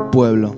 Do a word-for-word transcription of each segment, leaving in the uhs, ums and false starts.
pueblo.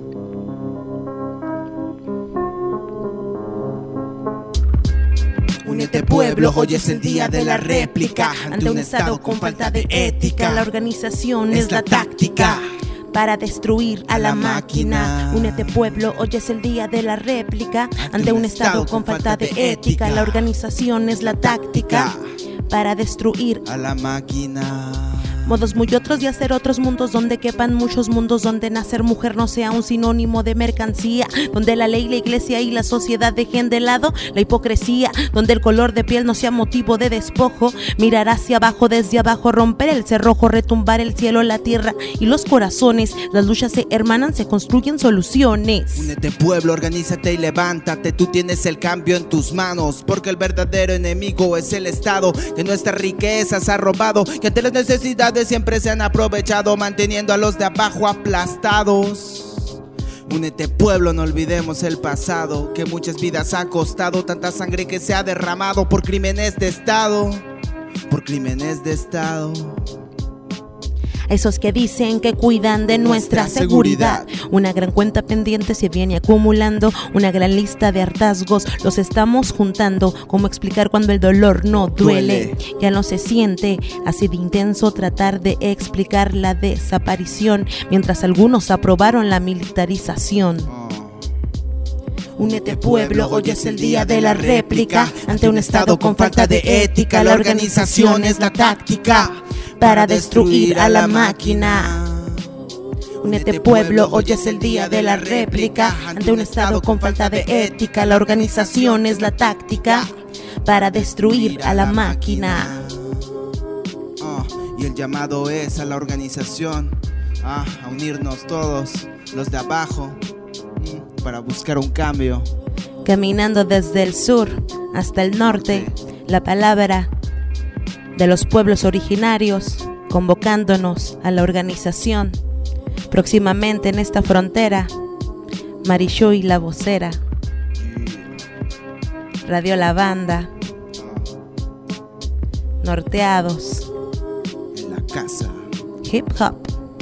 Únete pueblo, hoy es el día de la réplica. Ante un estado con falta de ética, la organización es la táctica para destruir a la máquina. Únete pueblo, hoy es el día de la réplica. Ante un estado con falta de ética, la organización es la táctica para destruir a la máquina. Modos muy otros de hacer otros mundos donde quepan muchos mundos, donde nacer mujer no sea un sinónimo de mercancía, donde la ley, la iglesia y la sociedad dejen de lado la hipocresía, donde el color de piel no sea motivo de despojo, mirar hacia abajo, desde abajo, romper el cerrojo, retumbar el cielo, la tierra y los corazones. Las luchas se hermanan, se construyen soluciones. Únete pueblo, organízate y levántate, tú tienes el cambio en tus manos, porque el verdadero enemigo es el Estado, que nuestras riquezas ha robado, que ante las necesidades siempre se han aprovechado, manteniendo a los de abajo aplastados. Únete pueblo, no olvidemos el pasado, que muchas vidas ha costado, tanta sangre que se ha derramado por crímenes de Estado, por crímenes de Estado. Esos que dicen que cuidan de nuestra seguridad. Una gran cuenta pendiente se viene acumulando, una gran lista de hartazgos los estamos juntando. ¿Cómo explicar cuando el dolor no duele? duele. Ya no se siente así de intenso tratar de explicar la desaparición, mientras algunos aprobaron la militarización. Únete pueblo, hoy es el día de la réplica. Ante un estado con falta de ética, la organización es la táctica para destruir a la máquina. Únete pueblo, hoy es el día de la réplica. Ante un estado con falta de ética, la organización es la táctica para destruir a la máquina. Oh, y el llamado es a la organización, ah, a unirnos todos, los de abajo, para buscar un cambio. Caminando desde el sur hasta el norte, la palabra de los pueblos originarios, convocándonos a la organización. Próximamente en esta frontera, Marichuy la vocera, Radio La Banda, Norteados, en la casa, hip hop,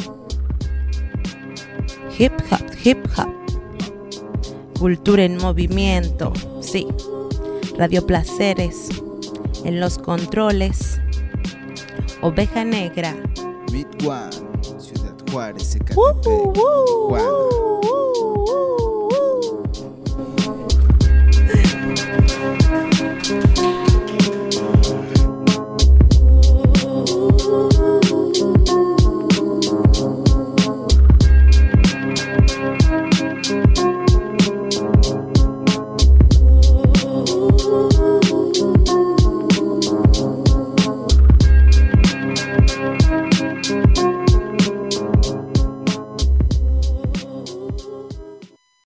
hip hop, hip hop, cultura en movimiento, sí, Radio Placeres, en los controles, Oveja Negra, Mid One, Ciudad Juárez, Ecatepec, uh, uh, uh, uh.